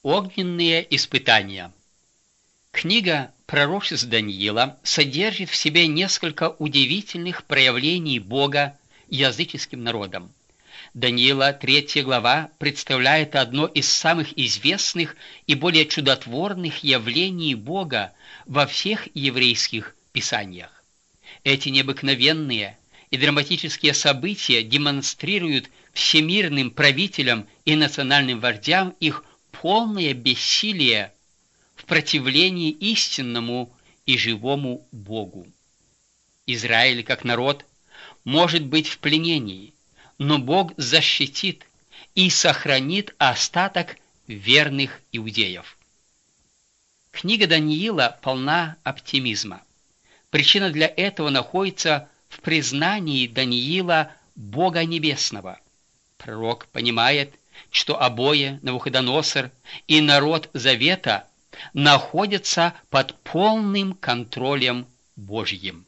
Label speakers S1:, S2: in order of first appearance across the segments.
S1: Огненные испытания. Книга пророчеств Даниила содержит в себе несколько удивительных проявлений Бога языческим народам. Даниила 3 глава представляет одно из самых известных и более чудотворных явлений Бога во всех еврейских писаниях. Эти необыкновенные и драматические события демонстрируют всемирным правителям и национальным вождям их полное бессилие в противлении истинному и живому Богу. Израиль, как народ, может быть в пленении, но Бог защитит и сохранит остаток верных иудеев. Книга Даниила полна оптимизма. Причина для этого находится в признании Даниила Бога Небесного. Пророк понимает, что обои Навуходоносор и народ Завета находятся под полным контролем Божьим.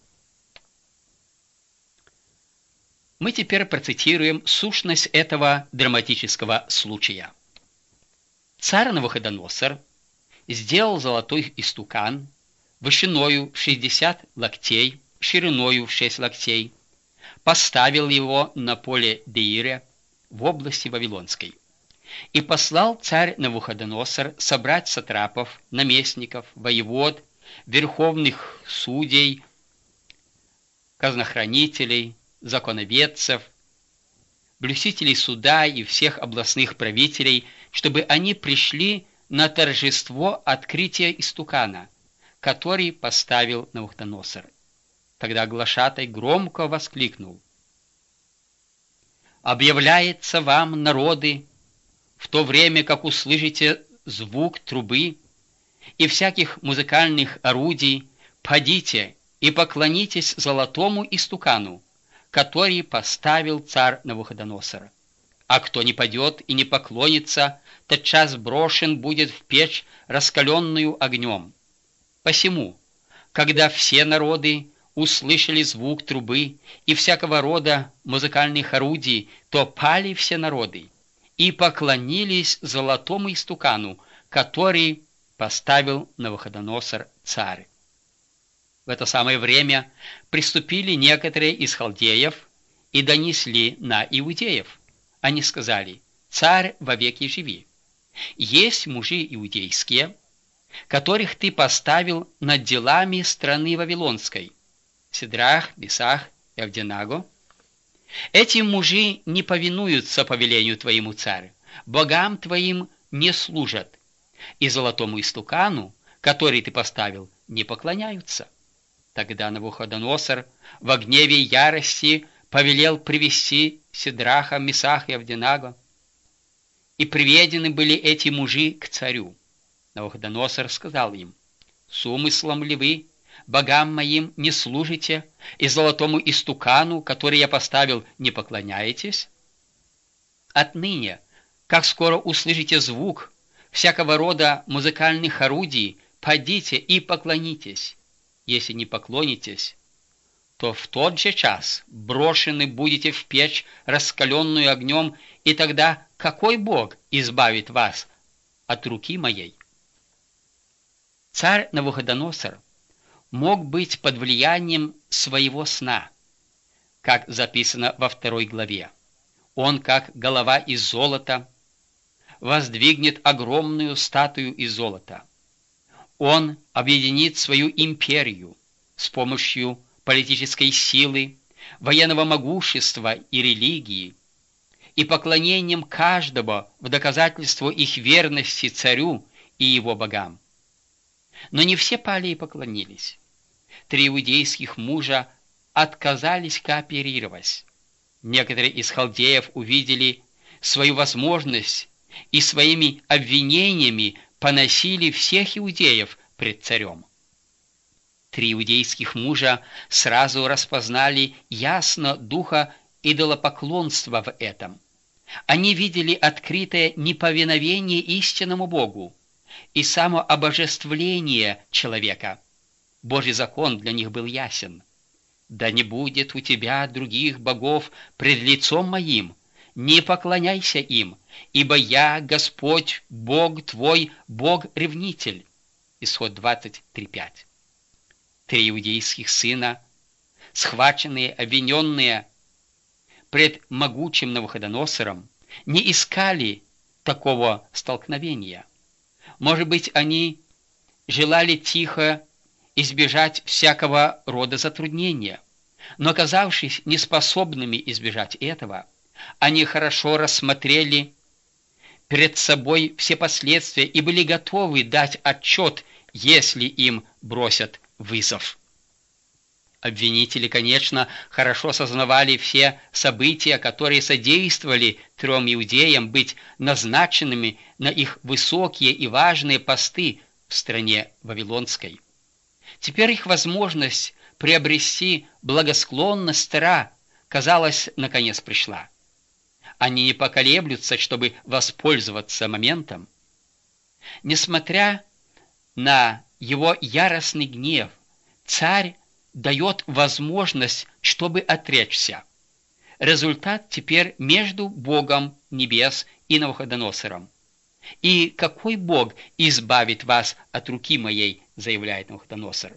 S1: Мы теперь процитируем сущность этого драматического случая. Царь Навуходоносор сделал золотой истукан вышиною в 60 локтей, шириною в 6 локтей, поставил его на поле Деире в области Вавилонской. И послал царь Навуходоносор собрать сатрапов, наместников, воевод, верховных судей, казнохранителей, законоведцев, блюстителей суда и всех областных правителей, чтобы они пришли на торжество открытия истукана, который поставил Навуходоносор. Тогда глашатай громко воскликнул: «Объявляется вам, народы, в то время, как услышите звук трубы и всяких музыкальных орудий, подите и поклонитесь золотому истукану, который поставил царь Навуходоносор. А кто не падет и не поклонится, тотчас брошен будет в печь, раскаленную огнем. Посему, когда все народы услышали звук трубы и всякого рода музыкальных орудий, то пали все народы и поклонились золотому истукану, который поставил Навуходоносор царь. В это самое время приступили некоторые из халдеев и донесли на иудеев. Они сказали: «Царь вовеки живи. Есть мужи иудейские, которых ты поставил над делами страны Вавилонской, Сидрах, Месах и Авденаго. Эти мужи не повинуются повелению твоему, царь, богам твоим не служат, и золотому истукану, который ты поставил, не поклоняются». Тогда Навуходоносор во гневе и ярости повелел привести Сидраха, Месаха и Авденаго. И приведены были эти мужи к царю. Навуходоносор сказал им: «С умыслом ли вы богам моим не служите, и золотому истукану, который я поставил, не поклоняетесь? Отныне, как скоро услышите звук всякого рода музыкальных орудий, подите и поклонитесь. Если не поклонитесь, то в тот же час брошены будете в печь, раскаленную огнем, и тогда какой Бог избавит вас от руки моей?» Царь Навуходоносор мог быть под влиянием своего сна, как записано во 2 главе. Он, как голова из золота, воздвигнет огромную статую из золота. Он объединит свою империю с помощью политической силы, военного могущества и религии, и поклонением каждого в доказательство их верности царю и его богам. Но не все пали и поклонились. 3 иудейских мужа отказались кооперировать. Некоторые из халдеев увидели свою возможность и своими обвинениями поносили всех иудеев пред царем. 3 иудейских мужа сразу распознали ясно духа идолопоклонства в этом. Они видели открытое неповиновение истинному Богу и самообожествление человека. Божий закон для них был ясен. «Да не будет у тебя других богов пред лицом моим, не поклоняйся им, ибо я, Господь, Бог твой, Бог-ревнитель». Исход 23:5. 3 иудейских сына, схваченные, обвиненные пред могучим Навуходоносором, не искали такого столкновения. Может быть, они желали тихо избежать всякого рода затруднения, но, оказавшись неспособными избежать этого, они хорошо рассмотрели перед собой все последствия и были готовы дать отчет, если им бросят вызов. Обвинители, конечно, хорошо сознавали все события, которые содействовали 3 иудеям быть назначенными на их высокие и важные посты в стране Вавилонской. Теперь их возможность приобрести благосклонность царя, казалось, наконец пришла. Они не поколеблются, чтобы воспользоваться моментом. Несмотря на его яростный гнев, царь дает возможность, чтобы отречься. Результат теперь между Богом небес и Навуходоносором. «И какой Бог избавит вас от руки моей?» – заявляет Навуходоносор.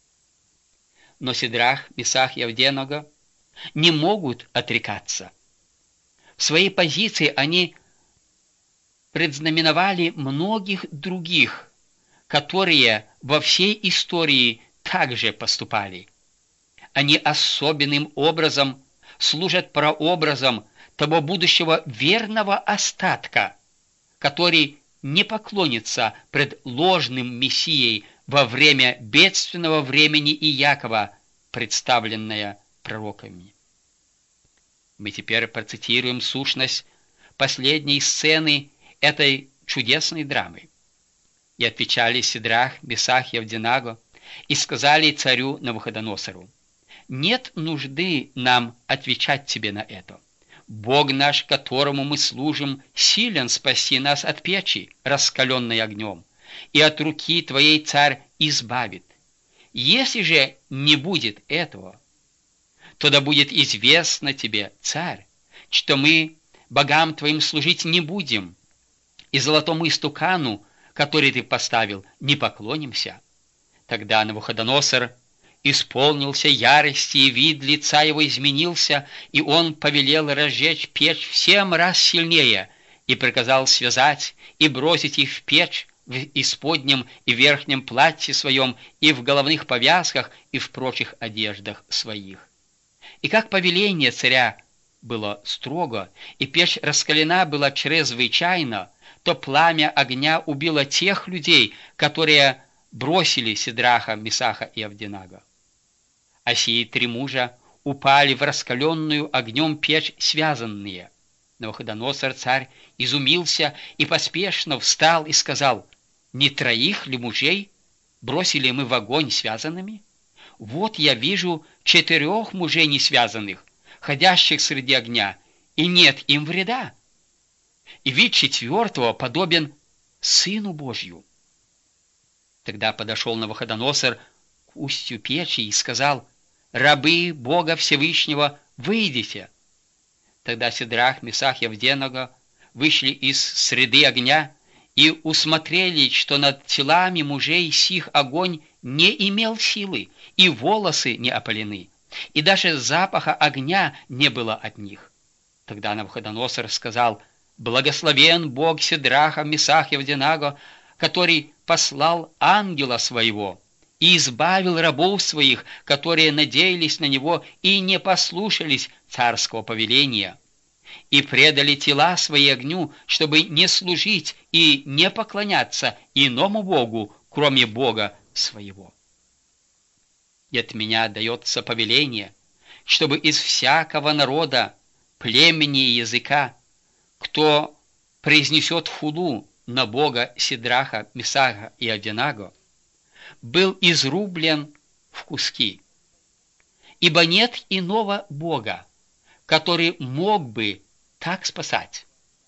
S1: Но Сидрах, Месах и Авденаго не могут отрекаться. В своей позиции они предзнаменовали многих других, которые во всей истории также поступали. Они особенным образом служат прообразом того будущего верного остатка, который не поклонится пред ложным Мессией во время бедственного времени Иакова, представленное пророками. Мы теперь процитируем сущность последней сцены этой чудесной драмы. «И отвечали Сидрах, Месах и Авденаго, и сказали царю Навуходоносору: нет нужды нам отвечать тебе на это. Бог наш, которому мы служим, силен спасти нас от печи, раскаленной огнем, и от руки твоей царь избавит. Если же не будет этого, то да будет известно тебе, царь, что мы богам твоим служить не будем, и золотому истукану, который ты поставил, не поклонимся». Тогда Навуходоносор исполнился ярости, и вид лица его изменился, и он повелел разжечь печь в 7 раз сильнее, и приказал связать и бросить их в печь в исподнем и верхнем платье своем, и в головных повязках, и в прочих одеждах своих. И как повеление царя было строго, и печь раскалена была чрезвычайно, то пламя огня убило тех людей, которые бросили Сидраха, Месаха и Авденаго. А сии 3 мужа упали в раскаленную огнем печь связанные. Навуходоносор царь изумился и поспешно встал и сказал: «Не 3 ли мужей бросили мы в огонь связанными? Вот я вижу 4 мужей несвязанных, ходящих среди огня, и нет им вреда. И вид 4 подобен Сыну Божью». Тогда подошел Навуходоносор к устью печи и сказал: «Рабы Бога Всевышнего, выйдите». Тогда Сидрах, Месах и Авденаго вышли из среды огня и усмотрели, что над телами мужей сих огонь не имел силы, и волосы не опалены, и даже запаха огня не было от них. Тогда Навуходоносор сказал: «Благословен Бог Сидраха, Месах и Авденаго, который послал ангела своего и избавил рабов своих, которые надеялись на него и не послушались царского повеления, и предали тела свои огню, чтобы не служить и не поклоняться иному Богу, кроме Бога своего. И от меня дается повеление, чтобы из всякого народа, племени и языка, кто произнесет хулу на Бога Сидраха, Месаха и Авденаго, был изрублен в куски. Ибо нет иного Бога, который мог бы так спасать».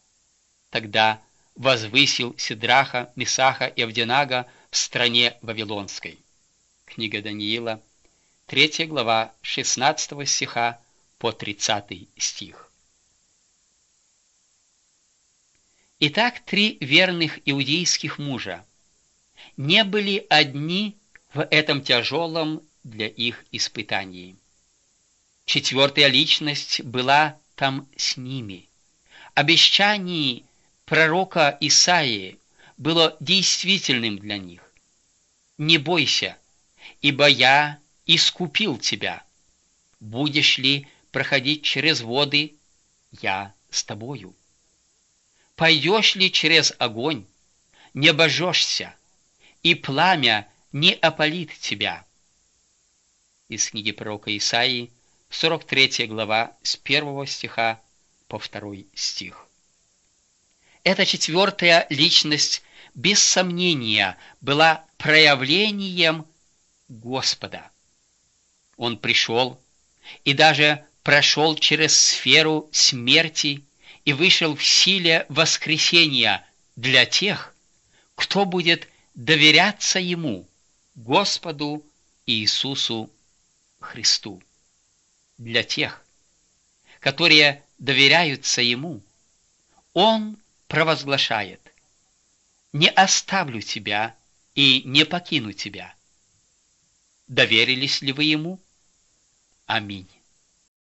S1: Тогда возвысил Сидраха, Месаха и Авденаго в стране Вавилонской. Книга Даниила, 3 глава, 16 стиха по 30 стих. Итак, 3 верных иудейских мужа не были одни в этом тяжелом для их испытании. 4-я личность была там с ними. Обещание пророка Исаии было действительным для них. «Не бойся, ибо я искупил тебя. Будешь ли проходить через воды, я с тобою. Пойдешь ли через огонь, не обожжешься, и пламя не опалит тебя». Из книги пророка Исаии, 43 глава, с 1 стиха по 2 стих. Эта 4-я личность, без сомнения, была проявлением Господа. Он пришел и даже прошел через сферу смерти и вышел в силе воскресения для тех, кто будет доверяться Ему, Господу Иисусу Христу. Для тех, которые доверяются Ему, Он провозглашает: «Не оставлю тебя и не покину тебя». Доверились ли вы Ему? Аминь.